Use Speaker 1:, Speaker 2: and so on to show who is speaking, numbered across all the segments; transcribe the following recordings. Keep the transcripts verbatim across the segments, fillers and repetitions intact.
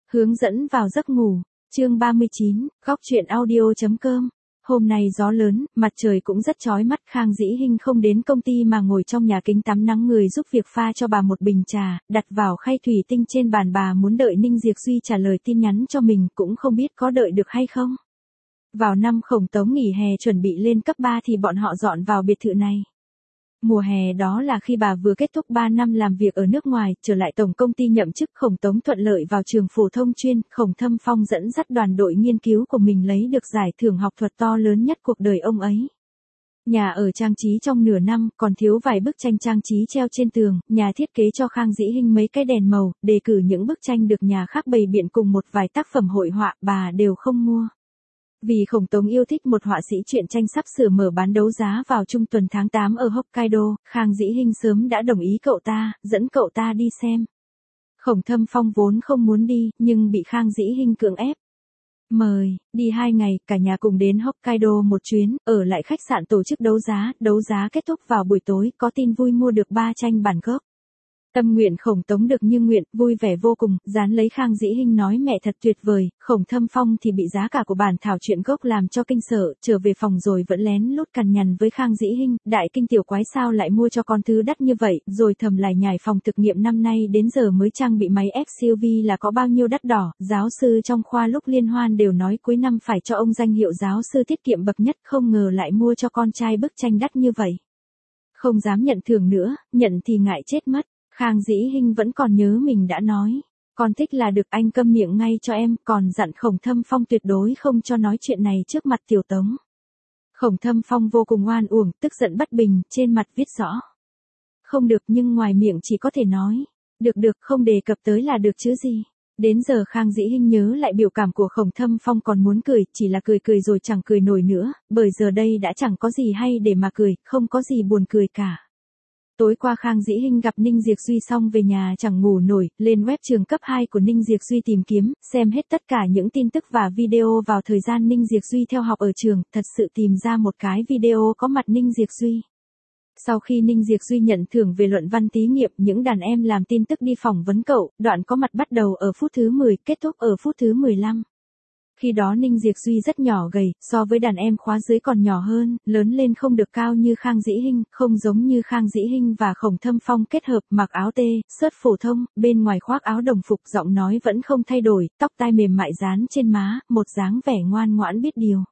Speaker 1: Hướng dẫn vào giấc ngủ. Chương ba mươi chín, góc truyện audio.com. Hôm nay gió lớn, mặt trời cũng rất chói mắt. Khang Dĩ Hinh không đến công ty mà ngồi trong nhà kính tắm nắng người giúp việc pha cho bà một bình trà, đặt vào khay thủy tinh trên bàn. Bà muốn đợi Ninh Diệp Duy trả lời tin nhắn cho mình, cũng không biết có đợi được hay không. Vào năm Khổng Tống nghỉ hè chuẩn bị lên cấp ba thì bọn họ dọn vào biệt thự này. Mùa hè đó là khi bà vừa kết thúc ba năm làm việc ở nước ngoài, trở lại tổng công ty nhậm chức. Khổng Tống thuận lợi vào trường phổ thông chuyên, Khổng Thâm Phong dẫn dắt đoàn đội nghiên cứu của mình lấy được giải thưởng học thuật to lớn nhất cuộc đời ông ấy. Nhà ở trang trí trong nửa năm, còn thiếu vài bức tranh trang trí treo trên tường. Nhà thiết kế cho Khang Dĩ Hinh mấy cái đèn màu, đề cử những bức tranh được nhà khác bày biện cùng một vài tác phẩm hội họa, bà đều không mua. Vì Khổng Tống yêu thích một họa sĩ truyện tranh sắp sửa mở bán đấu giá vào trung tuần tháng tám ở Hokkaido, Khang Dĩ Hinh sớm đã đồng ý cậu ta, dẫn cậu ta đi xem. Khổng Thâm Phong vốn không muốn đi, nhưng bị Khang Dĩ Hinh cưỡng ép. Mời, đi hai ngày, cả nhà cùng đến Hokkaido một chuyến, ở lại khách sạn tổ chức đấu giá, đấu giá kết thúc vào buổi tối, có tin vui mua được ba tranh bản gốc. Tâm nguyện Khổng Tống được như nguyện, vui vẻ vô cùng, dán lấy Khang Dĩ Hinh nói mẹ thật tuyệt vời. Khổng Thâm Phong thì bị giá cả của bản thảo truyện gốc làm cho kinh sợ, trở về phòng rồi vẫn lén lút cằn nhằn với Khang Dĩ Hinh, đại kinh tiểu quái sao lại mua cho con thứ đắt như vậy, rồi thầm lải nhải phòng thực nghiệm năm nay đến giờ mới trang bị máy ép xê u vê là có bao nhiêu đắt đỏ. Giáo sư trong khoa lúc liên hoan đều nói cuối năm phải cho ông danh hiệu giáo sư tiết kiệm bậc nhất, không ngờ lại mua cho con trai bức tranh đắt như vậy. Không dám nhận thưởng nữa, nhận thì ngại chết mất. Khang Dĩ Hinh vẫn còn nhớ mình đã nói, con thích là được, anh câm miệng ngay cho em, còn dặn Khổng Thâm Phong tuyệt đối không cho nói chuyện này trước mặt Tiểu Tống. Khổng Thâm Phong vô cùng oan uổng, tức giận bất bình, trên mặt viết rõ. Không được, nhưng ngoài miệng chỉ có thể nói, được được, không đề cập tới là được chứ gì. Đến giờ Khang Dĩ Hinh nhớ lại biểu cảm của Khổng Thâm Phong còn muốn cười, chỉ là cười cười rồi chẳng cười nổi nữa, bởi giờ đây đã chẳng có gì hay để mà cười, không có gì buồn cười cả. Tối qua Khang Dĩ Hinh gặp Ninh Diệp Duy xong về nhà chẳng ngủ nổi, lên web trường cấp hai của Ninh Diệp Duy tìm kiếm, xem hết tất cả những tin tức và video vào thời gian Ninh Diệp Duy theo học ở trường, thật sự tìm ra một cái video có mặt Ninh Diệp Duy. Sau khi Ninh Diệp Duy nhận thưởng về luận văn thí nghiệm, những đàn em làm tin tức đi phỏng vấn cậu, đoạn có mặt bắt đầu ở phút thứ mười, kết thúc ở phút thứ mười lăm. Khi đó Ninh Diệp Duy rất nhỏ gầy, so với đàn em khóa dưới còn nhỏ hơn, lớn lên không được cao như Khang Dĩ Hinh, không giống như Khang Dĩ Hinh và Khổng Thâm Phong kết hợp, mặc áo tê, sớt phổ thông, bên ngoài khoác áo đồng phục, giọng nói vẫn không thay đổi, tóc tai mềm mại dán trên má, một dáng vẻ ngoan ngoãn biết điều.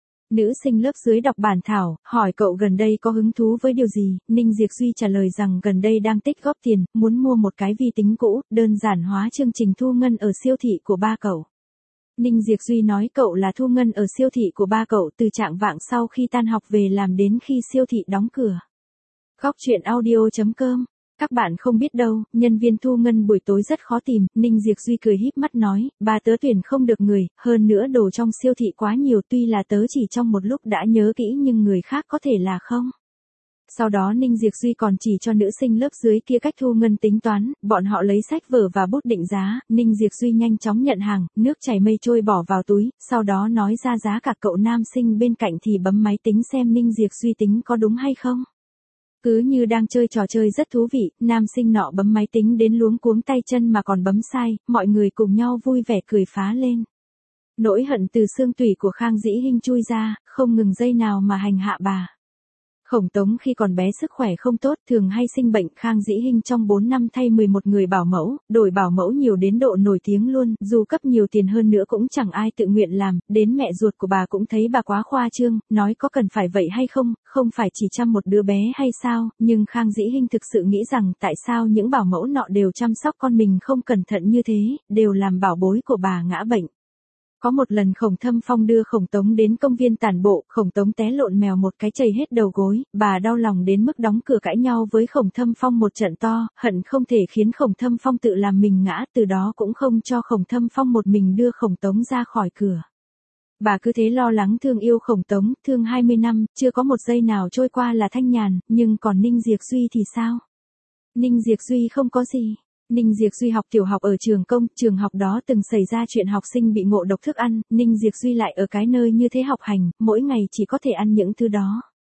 Speaker 1: Nữ sinh lớp dưới đọc bản thảo, hỏi cậu gần đây có hứng thú với điều gì, Ninh Diệp Duy trả lời rằng gần đây đang tích góp tiền, muốn mua một cái vi tính cũ, đơn giản hóa chương trình thu ngân ở siêu thị của ba cậu. Ninh Diệp Duy nói cậu là thu ngân ở siêu thị của ba cậu từ trạng vạng sau khi tan học về làm đến khi siêu thị đóng cửa. Góc truyện audio.com. Các bạn không biết đâu, nhân viên thu ngân buổi tối rất khó tìm, Ninh Diệp Duy cười híp mắt nói, ba tớ tuyển không được người, hơn nữa đồ trong siêu thị quá nhiều, tuy là tớ chỉ trong một lúc đã nhớ kỹ nhưng người khác có thể là không. Sau đó Ninh Diệp Duy còn chỉ cho nữ sinh lớp dưới kia cách thu ngân tính toán, bọn họ lấy sách vở và bút định giá, Ninh Diệp Duy nhanh chóng nhận hàng, nước chảy mây trôi bỏ vào túi, sau đó nói ra giá cả, cậu nam sinh bên cạnh thì bấm máy tính xem Ninh Diệp Duy tính có đúng hay không. Cứ như đang chơi trò chơi rất thú vị, nam sinh nọ bấm máy tính đến luống cuống tay chân mà còn bấm sai, mọi người cùng nhau vui vẻ cười phá lên. Nỗi hận từ xương tủy của Khang Dĩ Hinh chui ra, không ngừng giây nào mà hành hạ bà. Khổng Tống khi còn bé sức khỏe không tốt, thường hay sinh bệnh, Khang Dĩ Hinh trong bốn năm thay mười một người bảo mẫu, đổi bảo mẫu nhiều đến độ nổi tiếng luôn, dù cấp nhiều tiền hơn nữa cũng chẳng ai tự nguyện làm, đến mẹ ruột của bà cũng thấy bà quá khoa trương, nói có cần phải vậy hay không, không phải chỉ chăm một đứa bé hay sao, nhưng Khang Dĩ Hinh thực sự nghĩ rằng tại sao những bảo mẫu nọ đều chăm sóc con mình không cẩn thận như thế, đều làm bảo bối của bà ngã bệnh. Có một lần Khổng Thâm Phong đưa Khổng Tống đến công viên tản bộ, Khổng Tống té lộn mèo một cái chảy hết đầu gối, bà đau lòng đến mức đóng cửa cãi nhau với Khổng Thâm Phong một trận to, hận không thể khiến Khổng Thâm Phong tự làm mình ngã, từ đó cũng không cho Khổng Thâm Phong một mình đưa Khổng Tống ra khỏi cửa. Bà cứ thế lo lắng thương yêu Khổng Tống, thương hai mươi năm, chưa có một giây nào trôi qua là thanh nhàn, nhưng còn Ninh Diệp Duy thì sao? Ninh Diệp Duy không có gì. Ninh Diệp Duy học tiểu học ở trường công, trường học đó từng xảy ra chuyện học sinh bị ngộ độc thức ăn, Ninh Diệp Duy lại ở cái nơi như thế học hành, mỗi ngày chỉ có thể ăn những thứ đó.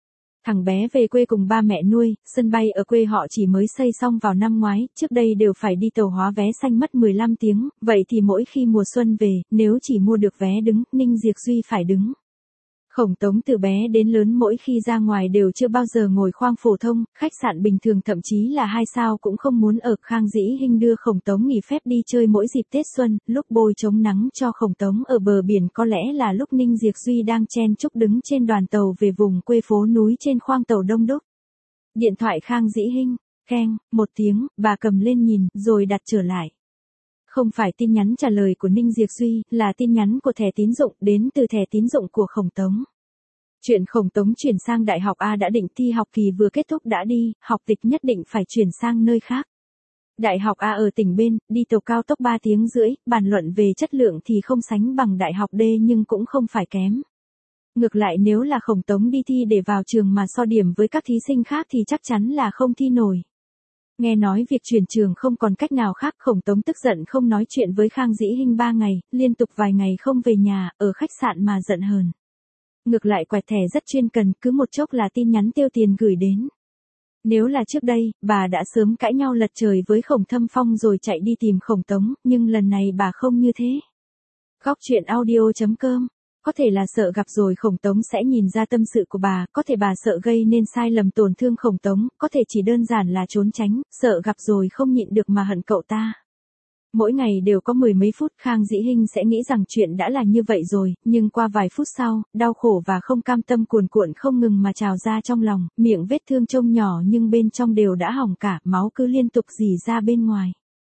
Speaker 1: Thằng bé về quê cùng ba mẹ nuôi, sân bay ở quê họ chỉ mới xây xong vào năm ngoái, trước đây đều phải đi tàu hóa vé xanh mất mười lăm tiếng, vậy thì mỗi khi mùa xuân về, nếu chỉ mua được vé đứng, Ninh Diệp Duy phải đứng. Khổng Tống từ bé đến lớn mỗi khi ra ngoài đều chưa bao giờ ngồi khoang phổ thông, khách sạn bình thường thậm chí là hai sao cũng không muốn ở. Khang Dĩ Hinh đưa Khổng Tống nghỉ phép đi chơi mỗi dịp Tết Xuân, lúc bôi chống nắng cho Khổng Tống ở bờ biển có lẽ là lúc Ninh Diệp Duy đang chen chúc đứng trên đoàn tàu về vùng quê phố núi trên khoang tàu đông đúc. Điện thoại Khang Dĩ Hinh, keng, một tiếng, bà cầm lên nhìn, rồi đặt trở lại. Không phải tin nhắn trả lời của Ninh Diệp Duy, là tin nhắn của thẻ tín dụng, đến từ thẻ tín dụng của Khổng Tống. Chuyện Khổng Tống chuyển sang Đại học A đã định thi học kỳ vừa kết thúc đã đi, học tịch nhất định phải chuyển sang nơi khác. Đại học A ở tỉnh bên, đi tàu cao tốc ba tiếng rưỡi, bàn luận về chất lượng thì không sánh bằng Đại học D nhưng cũng không phải kém. Ngược lại nếu là Khổng Tống đi thi để vào trường mà so điểm với các thí sinh khác thì chắc chắn là không thi nổi. Nghe nói việc chuyển trường không còn cách nào khác, Khổng Tống tức giận không nói chuyện với Khang Dĩ Hinh ba ngày, liên tục vài ngày không về nhà, ở khách sạn mà giận hờn. Ngược lại quẹt thẻ rất chuyên cần, cứ một chốc là tin nhắn tiêu tiền gửi đến. Nếu là trước đây, bà đã sớm cãi nhau lật trời với Khổng Thâm Phong rồi chạy đi tìm Khổng Tống, nhưng lần này bà không như thế. Góc truyện audio chấm com. Có thể là sợ gặp rồi Khổng Tống sẽ nhìn ra tâm sự của bà, có thể bà sợ gây nên sai lầm tổn thương Khổng Tống, có thể chỉ đơn giản là trốn tránh, sợ gặp rồi không nhịn được mà hận cậu ta. Mỗi ngày đều có mười mấy phút, Khang Dĩ Hinh sẽ nghĩ rằng chuyện đã là như vậy rồi, nhưng qua vài phút sau, đau khổ và không cam tâm cuồn cuộn không ngừng mà trào ra trong lòng, miệng vết thương trông nhỏ nhưng bên trong đều đã hỏng cả, máu cứ liên tục rỉ ra bên ngoài.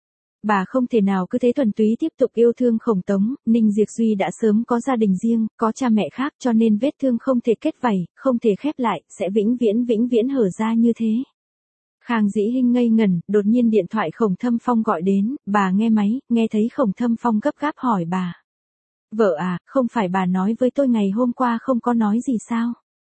Speaker 1: Bà không thể nào cứ thế thuần túy tiếp tục yêu thương Khổng Tống, Ninh Diệp Duy đã sớm có gia đình riêng, có cha mẹ khác cho nên vết thương không thể kết vảy, không thể khép lại, sẽ vĩnh viễn vĩnh viễn hở ra như thế. Khang Dĩ Hinh ngây ngẩn, đột nhiên điện thoại Khổng Thâm Phong gọi đến, bà nghe máy, nghe thấy Khổng Thâm Phong gấp gáp hỏi bà. Vợ à, không phải bà nói với tôi ngày hôm qua không có nói gì sao?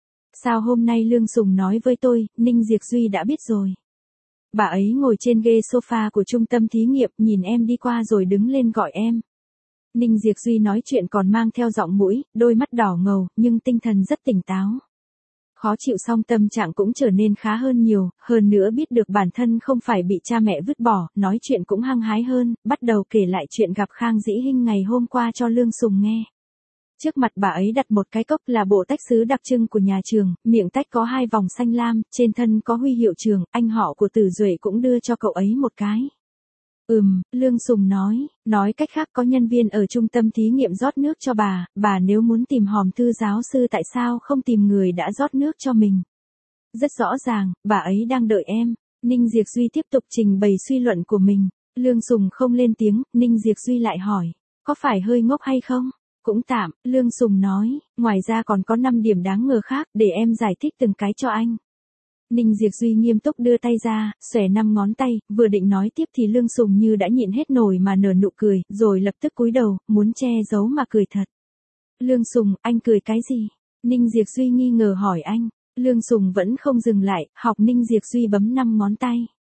Speaker 1: Sao hôm nay Lương Sùng nói với tôi, Ninh Diệp Duy đã biết rồi. Bà ấy ngồi trên ghế sofa của trung tâm thí nghiệm, nhìn em đi qua rồi đứng lên gọi em. Ninh Diệp Duy nói chuyện còn mang theo giọng mũi, đôi mắt đỏ ngầu, nhưng tinh thần rất tỉnh táo. Khó chịu xong tâm trạng cũng trở nên khá hơn nhiều, hơn nữa biết được bản thân không phải bị cha mẹ vứt bỏ, nói chuyện cũng hăng hái hơn, bắt đầu kể lại chuyện gặp Khang Dĩ Hinh ngày hôm qua cho Lương Sùng nghe. Trước mặt bà ấy đặt một cái cốc là bộ tách sứ đặc trưng của nhà trường, miệng tách có hai vòng xanh lam, trên thân có huy hiệu trường, anh họ của Tử Duệ cũng đưa cho cậu ấy một cái. Ừm, Lương Sùng nói, nói cách khác có nhân viên ở trung tâm thí nghiệm rót nước cho bà, bà nếu muốn tìm hòm thư giáo sư tại sao không tìm người đã rót nước cho mình. Rất rõ ràng, bà ấy đang đợi em. Ninh Diệp Duy tiếp tục trình bày suy luận của mình. Lương Sùng không lên tiếng, Ninh Diệp Duy lại hỏi, có phải hơi ngốc hay không? Cũng tạm, Lương Sùng nói, ngoài ra còn có năm điểm đáng ngờ khác, để em giải thích từng cái cho anh. Ninh Diệp Duy nghiêm túc đưa tay ra, xòe năm ngón tay, vừa định nói tiếp thì Lương Sùng như đã nhịn hết nổi mà nở nụ cười, rồi lập tức cúi đầu, muốn che giấu mà cười thật. Lương Sùng, anh cười cái gì? Ninh Diệp Duy nghi ngờ hỏi anh. Lương Sùng vẫn không dừng lại, học Ninh Diệp Duy bấm năm ngón tay.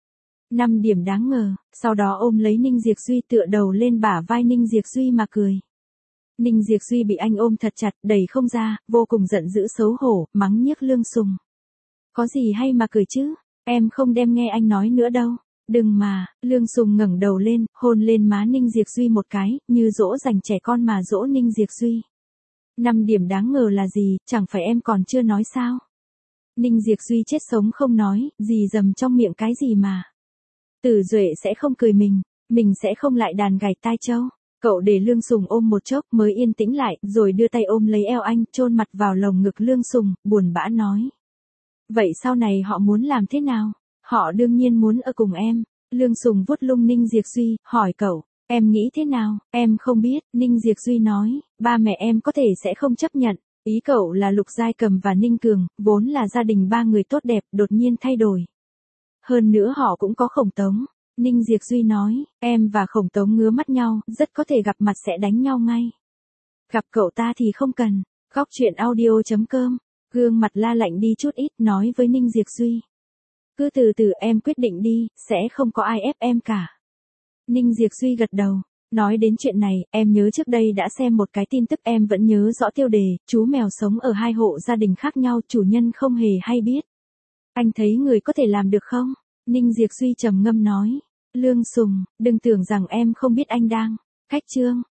Speaker 1: Năm điểm đáng ngờ, sau đó ôm lấy Ninh Diệp Duy tựa đầu lên bả vai Ninh Diệp Duy mà cười. Ninh Diệp Duy bị anh ôm thật chặt, đẩy không ra, vô cùng giận dữ xấu hổ, mắng nhiếc Lương Sùng. Có gì hay mà cười chứ, em không đem nghe anh nói nữa đâu. Đừng mà, Lương Sùng ngẩng đầu lên, hôn lên má Ninh Diệp Duy một cái, như dỗ dành trẻ con mà dỗ Ninh Diệp Duy. Năm điểm đáng ngờ là gì, chẳng phải em còn chưa nói sao? Ninh Diệp Duy chết sống không nói, gì dầm trong miệng cái gì mà. Tử Duệ sẽ không cười mình, mình sẽ không lại đàn gảy tai châu. Cậu để Lương Sùng ôm một chốc mới yên tĩnh lại, rồi đưa tay ôm lấy eo anh, chôn mặt vào lồng ngực Lương Sùng, buồn bã nói. Vậy sau này họ muốn làm thế nào? Họ đương nhiên muốn ở cùng em. Lương Sùng vuốt lung Ninh Diệp Duy, hỏi cậu, em nghĩ thế nào? Em không biết, Ninh Diệp Duy nói, ba mẹ em có thể sẽ không chấp nhận. Ý cậu là Lục Giai Cầm và Ninh Cường, vốn là gia đình ba người tốt đẹp, đột nhiên thay đổi. Hơn nữa họ cũng có Khổng Tống. Ninh Diệp Duy nói, em và Khổng Tống ngứa mắt nhau, rất có thể gặp mặt sẽ đánh nhau ngay. Gặp cậu ta thì không cần. Góc truyện audio chấm com. Gương mặt la lạnh đi chút ít, nói với Ninh Diệp Duy. Cứ từ từ em quyết định đi, sẽ không có ai ép em cả. Ninh Diệp Duy gật đầu. Nói đến chuyện này, em nhớ trước đây đã xem một cái tin tức, em vẫn nhớ rõ tiêu đề, chú mèo sống ở hai hộ gia đình khác nhau, chủ nhân không hề hay biết. Anh thấy người có thể làm được không? Ninh Diệp Duy trầm ngâm nói. Lương Sùng, đừng tưởng rằng em không biết anh đang khách trương.